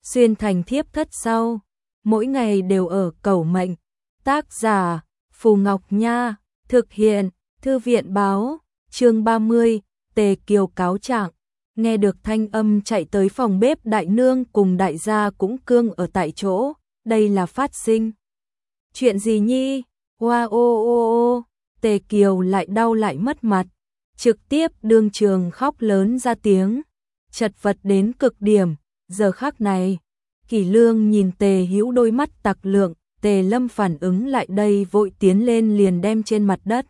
xuyên thành thiếp thất sau, mỗi ngày đều ở cầu mệnh. Tác giả Phù Ngọc Nha, thực hiện Thư viện báo, chương 30, Tề Kiều cáo trạng. Nghe được thanh âm chạy tới phòng bếp, đại nương cùng đại gia cũng cương ở tại chỗ, đây là phát sinh. Chuyện gì nhi? Hoa ô ô ô, Tề Kiều lại đau lại mất mặt, trực tiếp đương trường khóc lớn ra tiếng, chật vật đến cực điểm. Giờ khắc này, Kỷ Lương nhìn Tề Hữu đôi mắt tặc lượng, Tề Lâm phản ứng lại đây vội tiến lên liền đem trên mặt đất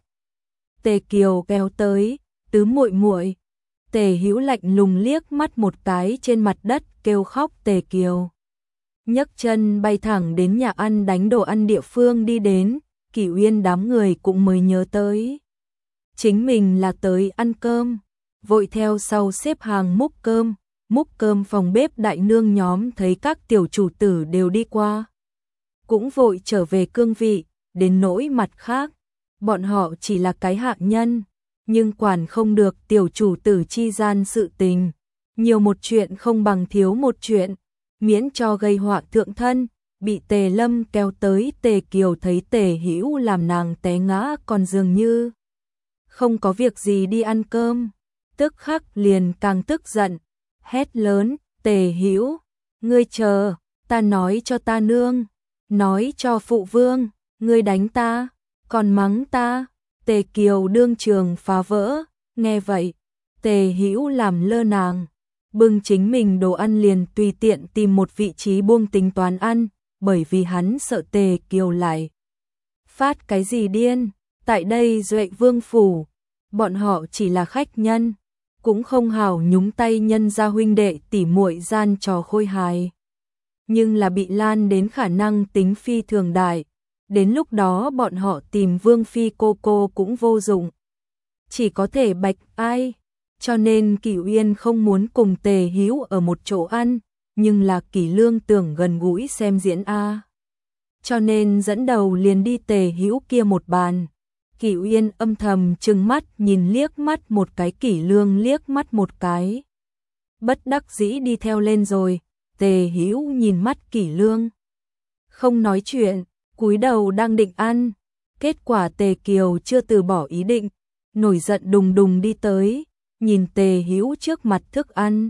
Tề Kiều kéo tới, tứ muội muội. Tề Hữu lạnh lùng liếc mắt một cái trên mặt đất kêu khóc. Tề Kiều nhấc chân bay thẳng đến nhà ăn đánh đồ ăn địa phương đi đến. Kỷ Uyên đám người cũng mới nhớ tới chính mình là tới ăn cơm, vội theo sau xếp hàng múc cơm. Múc cơm phòng bếp đại nương nhóm thấy các tiểu chủ tử đều đi qua, cũng vội trở về cương vị. Đến nỗi mặt khác, bọn họ chỉ là cái hạ nhân, nhưng quản không được tiểu chủ tử chi gian sự tình, nhiều một chuyện không bằng thiếu một chuyện, miễn cho gây họa thượng thân. Bị Tề Lâm kéo tới, Tề Kiều thấy Tề Hữu làm nàng té ngã còn dường như không có việc gì đi ăn cơm, tức khắc liền càng tức giận, hét lớn: Tề Hữu, ngươi chờ, ta nói cho ta nương, nói cho phụ vương, ngươi đánh ta, còn mắng ta. Tề Kiều đương trường phá vỡ, nghe vậy, Tề Hữu làm lơ nàng, bưng chính mình đồ ăn liền tùy tiện tìm một vị trí buông tính toán ăn, bởi vì hắn sợ Tề Kiều lại phát cái gì điên. Tại đây Duệ Vương phủ, bọn họ chỉ là khách nhân, cũng không hảo nhúng tay nhân gia huynh đệ tỉ muội gian trò khôi hài, nhưng là bị lan đến khả năng tính phi thường đại. Đến lúc đó bọn họ tìm Vương phi cô cũng vô dụng, chỉ có thể bạch ai. Cho nên Kỷ Uyên không muốn cùng Tề Hữu ở một chỗ ăn, nhưng là Kỷ Lương tưởng gần gũi xem diễn a, cho nên dẫn đầu liền đi Tề Hữu kia một bàn. Kỷ Uyên âm thầm trừng mắt nhìn liếc mắt một cái, Kỷ Lương liếc mắt một cái, bất đắc dĩ đi theo lên rồi. Tề Hữu nhìn mắt Kỷ Lương, không nói chuyện, cúi đầu đang định ăn. Kết quả Tề Kiều chưa từ bỏ ý định, nổi giận đùng đùng đi tới, nhìn Tề Hữu trước mặt thức ăn.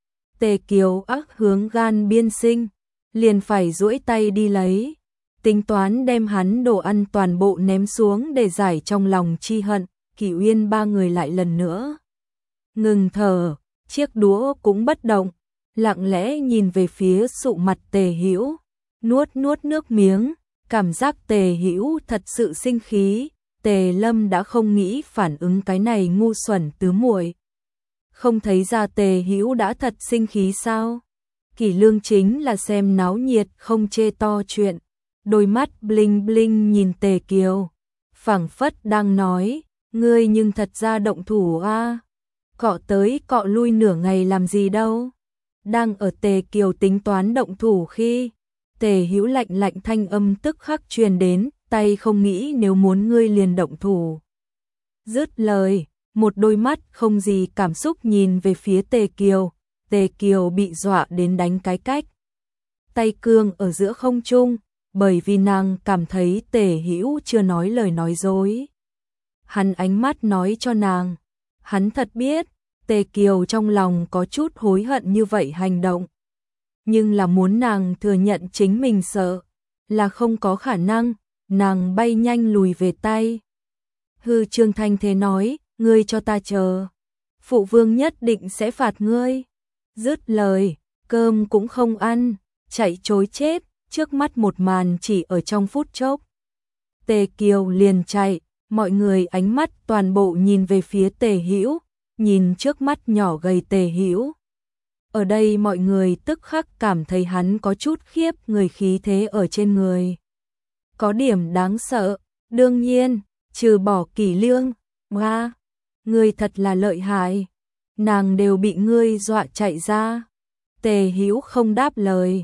Tề Kiều ác hướng gan biên sinh, liền phải duỗi tay đi lấy, tính toán đem hắn đồ ăn toàn bộ ném xuống để giải trong lòng chi hận. Kỷ Uyên ba người lại lần nữa ngừng thở, chiếc đũa cũng bất động, lặng lẽ nhìn về phía sụ mặt Tề Hữu, nuốt nước miếng, cảm giác Tề Hữu thật sự sinh khí. Tề Lâm đã không nghĩ phản ứng cái này ngu xuẩn tứ muội, không thấy ra Tề Hữu đã thật sinh khí sao? Kỷ Lương chính là xem náo nhiệt không chê to chuyện, đôi mắt bling bling nhìn Tề Kiều, phảng phất đang nói, ngươi nhưng thật ra động thủ a, cọ tới cọ lui nửa ngày làm gì đâu. Đang ở Tề Kiều tính toán động thủ khi Tề Hữu lạnh lạnh thanh âm tức khắc truyền đến, tay không nghĩ nếu muốn ngươi liền động thủ. Dứt lời, một đôi mắt không gì cảm xúc nhìn về phía Tề Kiều. Tề Kiều bị dọa đến đánh cái cách, tay cương ở giữa không trung, bởi vì nàng cảm thấy Tề Hữu chưa nói lời nói dối. Hắn ánh mắt nói cho nàng, hắn thật biết Tề Kiều trong lòng có chút hối hận như vậy hành động, nhưng là muốn nàng thừa nhận chính mình sợ là không có khả năng. Nàng bay nhanh lùi về tay, hư trương thanh thế nói, ngươi cho ta chờ, phụ vương nhất định sẽ phạt ngươi. Dứt lời, cơm cũng không ăn, chạy trối chết. Trước mắt một màn chỉ ở trong phút chốc, Tề Kiều liền chạy, mọi người ánh mắt toàn bộ nhìn về phía Tề Hữu, nhìn trước mắt nhỏ gầy Tề Hữu. Ở đây mọi người tức khắc cảm thấy hắn có chút khiếp người, khí thế ở trên người có điểm đáng sợ. Đương nhiên, trừ bỏ Kỷ Lương, hoa, ngươi thật là lợi hại, nàng đều bị ngươi dọa chạy ra. Tề Hữu không đáp lời,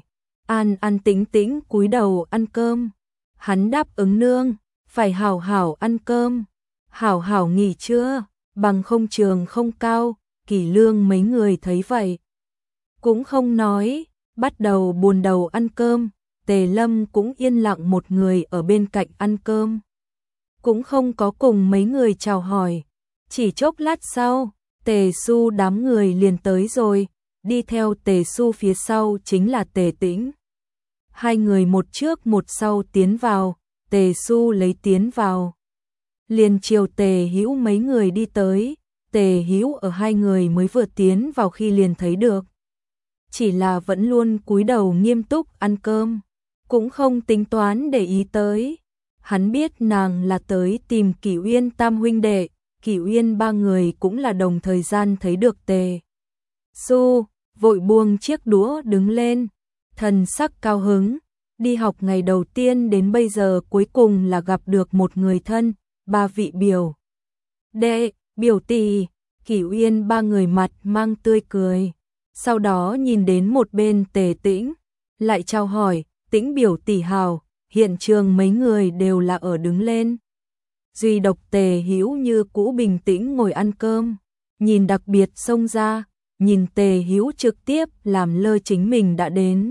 an tĩnh tĩnh cúi đầu ăn cơm. Hắn đáp ứng nương, phải hảo hảo ăn cơm, hảo hảo nghỉ trưa, bằng không trường không cao. Kỷ Lương mấy người thấy vậy cũng không nói, bắt đầu buồn đầu ăn cơm, Tề Lâm cũng yên lặng một người ở bên cạnh ăn cơm. Cũng không có cùng mấy người chào hỏi. Chỉ chốc lát sau, Tề Xu đám người liền tới rồi, đi theo Tề Xu phía sau chính là Tề Tĩnh. Hai người một trước một sau tiến vào, Tề Xu lấy tiến vào. Liền chiều Tề Hữu mấy người đi tới, Tề Hữu ở hai người mới vừa tiến vào khi liền thấy được. Chỉ là vẫn luôn cúi đầu nghiêm túc ăn cơm, cũng không tính toán để ý tới. Hắn biết nàng là tới tìm Kỷ Uyên tam huynh đệ, Kỷ Uyên ba người cũng là đồng thời gian thấy được Tề Xu, vội buông chiếc đũa đứng lên, thần sắc cao hứng. Đi học ngày đầu tiên đến bây giờ cuối cùng là gặp được một người thân, ba vị biểu đệ, biểu tỷ. Kỷ Uyên ba người mặt mang tươi cười. Sau đó nhìn đến một bên Tề Tĩnh, lại chào hỏi, Tĩnh biểu tỷ hào. Hiện trường mấy người đều là ở đứng lên. Duy độc Tề Hữu như cũ bình tĩnh ngồi ăn cơm, nhìn đặc biệt xông ra, nhìn Tề Hữu trực tiếp làm lơ chính mình đã đến.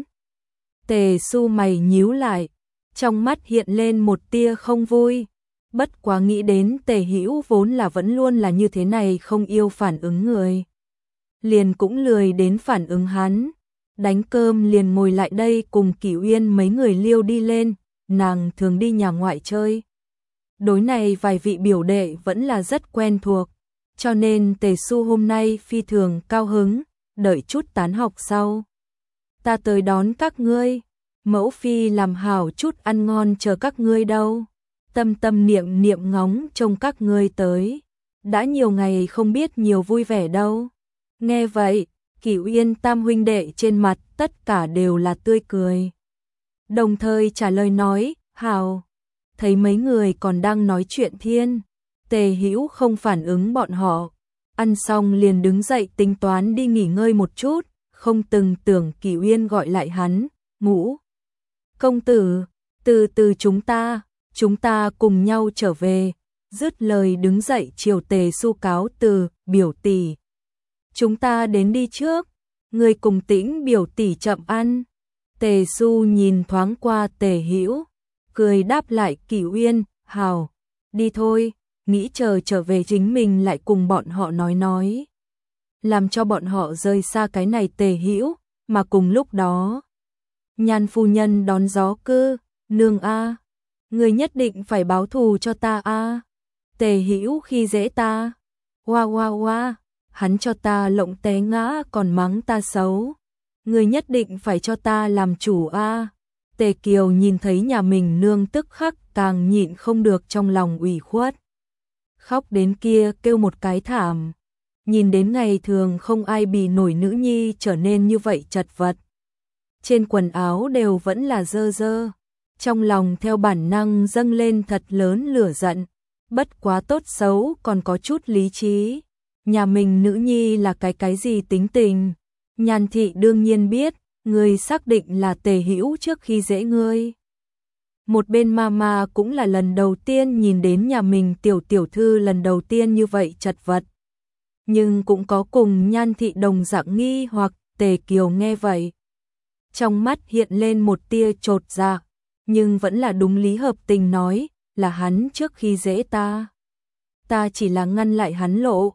Tề Xu mày nhíu lại, trong mắt hiện lên một tia không vui, bất quá nghĩ đến Tề Hữu vốn là vẫn luôn là như thế này không yêu phản ứng người. Liền cũng lười đến phản ứng hắn, đánh cơm liền ngồi lại đây cùng Kỷ Uyên mấy người liêu đi lên, nàng thường đi nhà ngoại chơi. Đối này vài vị biểu đệ vẫn là rất quen thuộc, cho nên Tề Xu hôm nay phi thường cao hứng, đợi chút tán học sau. Ta tới đón các ngươi, mẫu phi làm hảo chút ăn ngon chờ các ngươi đâu. Tâm tâm niệm niệm ngóng trông các ngươi tới, đã nhiều ngày không biết nhiều vui vẻ đâu. Nghe vậy, Kỷ Uyên tam huynh đệ trên mặt tất cả đều là tươi cười. Đồng thời trả lời nói, hảo. Thấy mấy người còn đang nói chuyện thiên, Tề Hữu không phản ứng bọn họ. Ăn xong liền đứng dậy tính toán đi nghỉ ngơi một chút, không từng tưởng Kỷ Uyên gọi lại hắn, Ngũ công tử, từ từ chúng ta cùng nhau trở về. Dứt lời đứng dậy chiều Tề Xu cáo từ, biểu tỷ. Chúng ta đến đi trước, người cùng Tĩnh biểu tỷ chậm ăn. Tề Xu nhìn thoáng qua Tề Hữu, cười đáp lại Kỷ Uyên, hào, đi thôi, nghĩ chờ trở về chính mình lại cùng bọn họ nói. Làm cho bọn họ rời xa cái này Tề Hữu, mà cùng lúc đó. Nhan phu nhân đón gió cư, nương a, người nhất định phải báo thù cho ta a. Tề Hữu khi dễ ta, hoa, hắn cho ta lộng té ngã còn mắng ta xấu. Người nhất định phải cho ta làm chủ a. Tề Kiều nhìn thấy nhà mình nương tức khắc càng nhịn không được trong lòng ủy khuất. Khóc đến kia kêu một cái thảm. Nhìn đến ngày thường không ai bì nổi nữ nhi trở nên như vậy chật vật. Trên quần áo đều vẫn là dơ dơ. Trong lòng theo bản năng dâng lên thật lớn lửa giận. Bất quá tốt xấu còn có chút lý trí. Nhà mình nữ nhi là cái gì tính tình. Nhan thị đương nhiên biết, ngươi xác định là Tề Hữu trước khi dễ ngươi. Một bên mama cũng là lần đầu tiên nhìn đến nhà mình tiểu thư lần đầu tiên như vậy chật vật. Nhưng cũng có cùng Nhan thị đồng dạng nghi hoặc. Tề Kiều nghe vậy, trong mắt hiện lên một tia chột dạ, nhưng vẫn là đúng lý hợp tình nói, là hắn trước khi dễ ta. Ta chỉ là ngăn lại hắn lộ,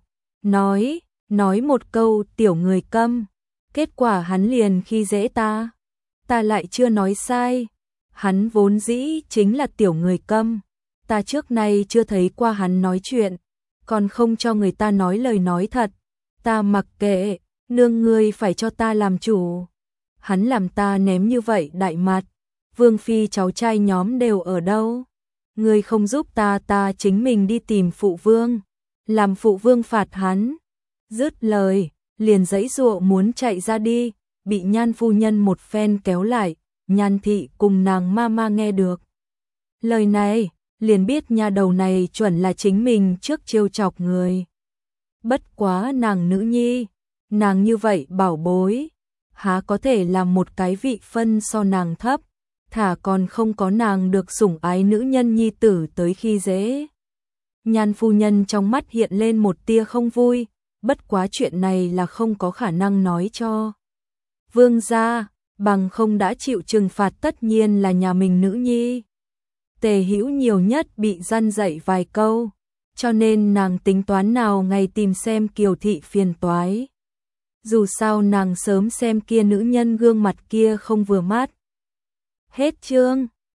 nói một câu tiểu người câm, kết quả hắn liền khi dễ ta. Ta lại chưa nói sai, hắn vốn dĩ chính là tiểu người câm, ta trước nay chưa thấy qua hắn nói chuyện, còn không cho người ta nói lời nói thật. Ta mặc kệ, nương ngươi phải cho ta làm chủ. Hắn làm ta ném như vậy đại mặt, Vương phi cháu trai nhóm đều ở đâu? Ngươi không giúp ta chính mình đi tìm phụ vương, làm phụ vương phạt hắn. Dứt lời, liền giãy giụa muốn chạy ra đi, bị Nhan phu nhân một phen kéo lại. Nhan thị cùng nàng mama nghe được lời này, liền biết nha đầu này chuẩn là chính mình trước trêu chọc người. Bất quá nàng nữ nhi, nàng như vậy bảo bối, há có thể làm một cái vị phân so nàng thấp, thả còn không có nàng được sủng ái nữ nhân nhi tử tới khi dễ. Nhan phu nhân trong mắt hiện lên một tia không vui, bất quá chuyện này là không có khả năng nói cho vương gia, bằng không đã chịu trừng phạt tất nhiên là nhà mình nữ nhi. Tề Hữu nhiều nhất bị răn dạy vài câu, cho nên nàng tính toán nào ngày tìm xem Kiều thị phiền toái. Dù sao nàng sớm xem kia nữ nhân gương mặt kia không vừa mắt. Hết chương.